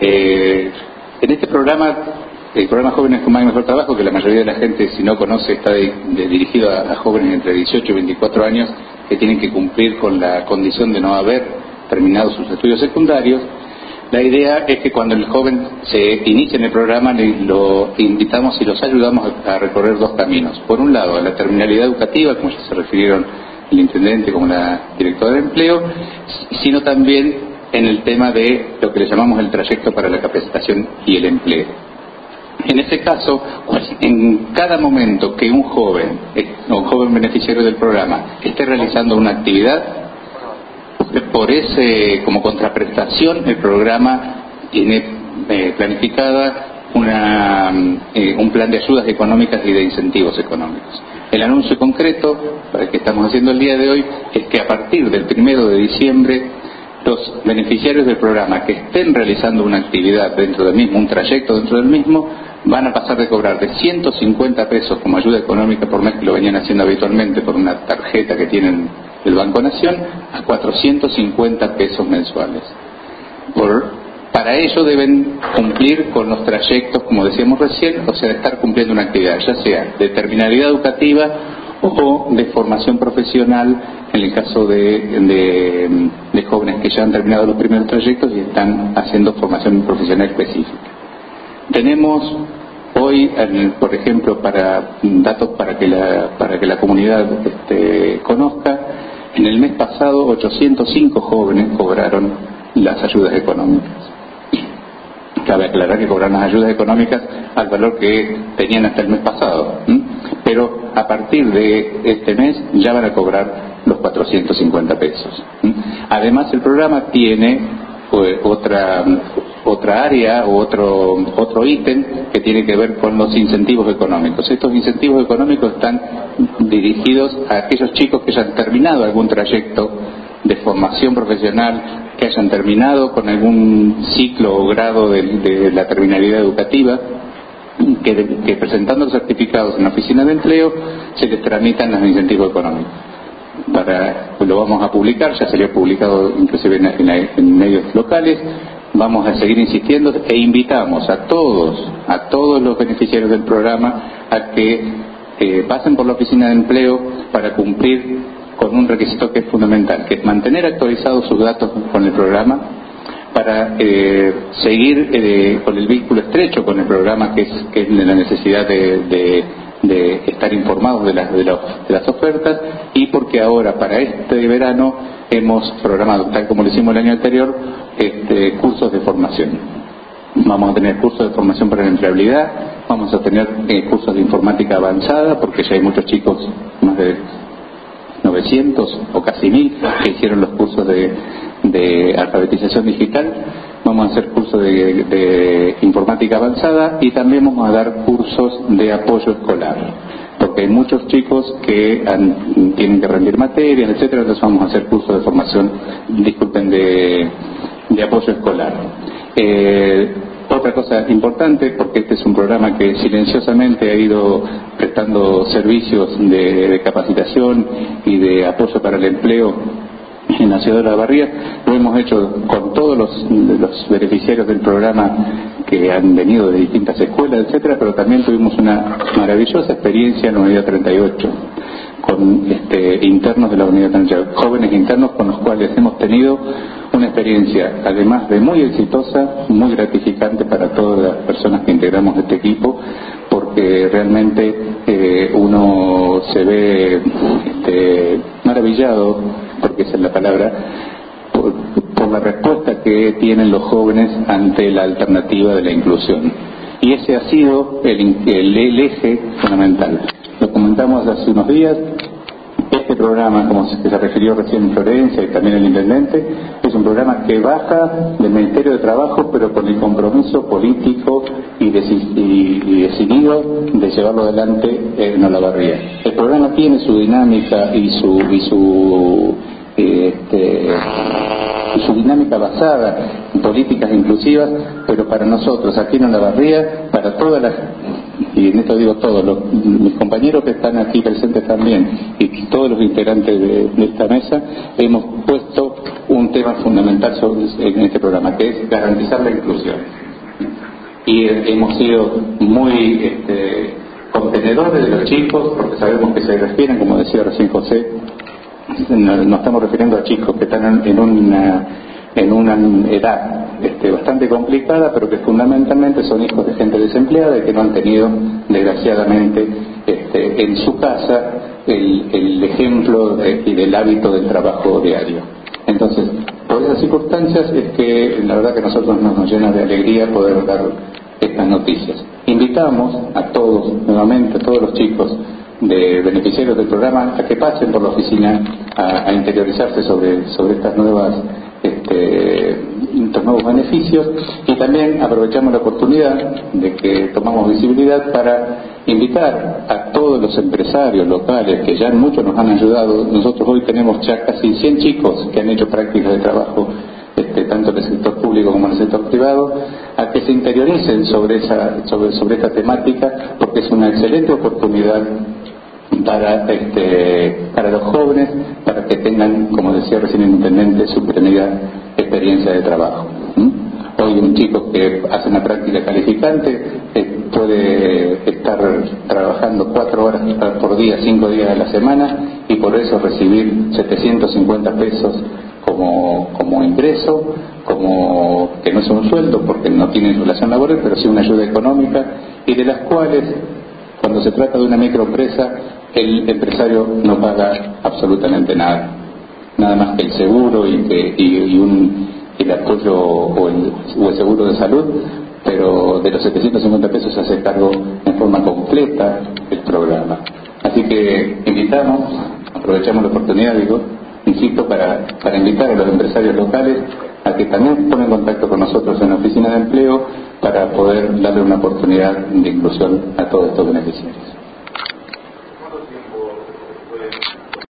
En este programa, el programa Jóvenes con Más y Mejor Trabajo, que la mayoría de la gente, si no conoce, está dirigido a jóvenes entre 18 y 24 años que tienen que cumplir con la condición de no haber terminado sus estudios secundarios. La idea es que cuando el joven se inicie en el programa, lo invitamos y los ayudamos a recorrer dos caminos. Por un lado, a la terminalidad educativa, como ya se refirieron el intendente como la directora de empleo, sino también en el tema de lo que le llamamos el trayecto para la capacitación y el empleo. En ese caso, en cada momento que un joven beneficiario del programa esté realizando una actividad, como contraprestación, el programa tiene planificada un plan de ayudas económicas y de incentivos económicos. El anuncio concreto que estamos haciendo el día de hoy es que a partir del 1 de diciembre los beneficiarios del programa que estén realizando una actividad dentro del mismo, un trayecto dentro del mismo, van a pasar de cobrar de 150 pesos como ayuda económica por mes, que lo venían haciendo habitualmente por una tarjeta que tienen del Banco Nación, a 450 pesos mensuales. Para ello deben cumplir con los trayectos, como decíamos recién, o sea, estar cumpliendo una actividad, ya sea de terminalidad educativa o de formación profesional, en el caso de jóvenes que ya han terminado los primeros trayectos y están haciendo formación profesional específica. Tenemos hoy, por ejemplo, datos para que la comunidad conozca, en el mes pasado 805 jóvenes cobraron las ayudas económicas. Cabe aclarar que cobraron las ayudas económicas al valor que tenían hasta el mes pasado, pero a partir de este mes ya van a cobrar los 450 pesos. Además, el programa tiene otra área o otro ítem que tiene que ver con los incentivos económicos. Estos incentivos económicos están dirigidos a aquellos chicos que ya han terminado algún trayecto de formación profesional, que hayan terminado con algún ciclo o grado de la terminalidad educativa, que presentando los certificados en la oficina de empleo se les tramitan los incentivos económicos. Lo vamos a publicar, ya salió publicado inclusive en medios locales. Vamos a seguir insistiendo e invitamos a todos los beneficiarios del programa a que pasen por la oficina de empleo para cumplir con un requisito que es fundamental, que es mantener actualizados sus datos con el programa, para seguir con el vínculo estrecho con el programa, que es la necesidad de estar informados de las ofertas, y porque ahora para este verano hemos programado, tal como lo hicimos el año anterior, cursos de formación. Vamos a tener cursos de formación para la empleabilidad, vamos a tener cursos de informática avanzada, porque ya hay muchos chicos, más de 900 o casi 1000, que hicieron los cursos de alfabetización digital. Vamos a hacer cursos de informática avanzada y también vamos a dar cursos de apoyo escolar, porque hay muchos chicos que tienen que rendir materias, etcétera. Entonces vamos a hacer cursos de formación, de apoyo escolar. Otra cosa importante, porque este es un programa que silenciosamente ha ido prestando servicios de capacitación y de apoyo para el empleo en la ciudad de La Barría, lo hemos hecho con todos los beneficiarios del programa que han venido de distintas escuelas, etcétera, pero también tuvimos una maravillosa experiencia en la Unidad 38 con internos de la Unidad 38, jóvenes internos con los cuales hemos tenido una experiencia, además de muy exitosa, muy gratificante para todas las personas que integramos este equipo, porque realmente uno se ve maravillado, porque esa es la palabra, por la respuesta que tienen los jóvenes ante la alternativa de la inclusión. Y ese ha sido el eje fundamental. Lo comentamos hace unos días. Este programa, como se refirió recién Florencia y también el intendente, es un programa que baja del Ministerio de Trabajo, pero con el compromiso político y decidido de llevarlo adelante en Olavarría. El programa tiene su dinámica y su dinámica basada en políticas inclusivas, pero para nosotros aquí en Olavarría, para todas las, y en esto digo todos, mis compañeros que están aquí presentes también, y todos los integrantes de esta mesa, hemos puesto un tema fundamental en este programa, que es garantizar la inclusión. Y hemos sido muy contenedores de los chicos, porque sabemos que se refieren, como decía recién José, nos estamos refiriendo a chicos que están en una edad bastante complicada, pero que fundamentalmente son hijos de gente desempleada y que no han tenido, desgraciadamente, en su casa el ejemplo y del hábito del trabajo diario. Entonces, por esas circunstancias es que la verdad que a nosotros nos llena de alegría poder dar estas noticias. Invitamos a todos, nuevamente, a todos los chicos de beneficiarios del programa a que pasen por la oficina a interiorizarse sobre estas nuevas estos nuevos beneficios, y también aprovechamos la oportunidad de que tomamos visibilidad para invitar a todos los empresarios locales que ya muchos nos han ayudado. Nosotros hoy tenemos ya casi 100 chicos que han hecho prácticas de trabajo tanto en el sector público como en el sector privado, a que se interioricen sobre esta temática, porque es una excelente oportunidad para los jóvenes, para que tengan, como decía recién el intendente, su primera experiencia de trabajo. Hoy un chico que hace una práctica calificante puede estar trabajando 4 horas por día, 5 días a la semana, y por eso recibir 750 pesos como ingreso, que no es un sueldo porque no tiene relación laboral, pero sí una ayuda económica, y de las cuales, cuando se trata de una microempresa, el empresario no paga absolutamente nada más que el seguro y el apoyo o el seguro de salud, pero de los 750 pesos se hace cargo en forma completa el programa. Así que aprovechamos la oportunidad, insisto, para invitar a los empresarios locales a que también se pongan en contacto con nosotros en la oficina de empleo para poder darle una oportunidad de inclusión a todos estos beneficiarios. ¿Cuánto tiempo pueden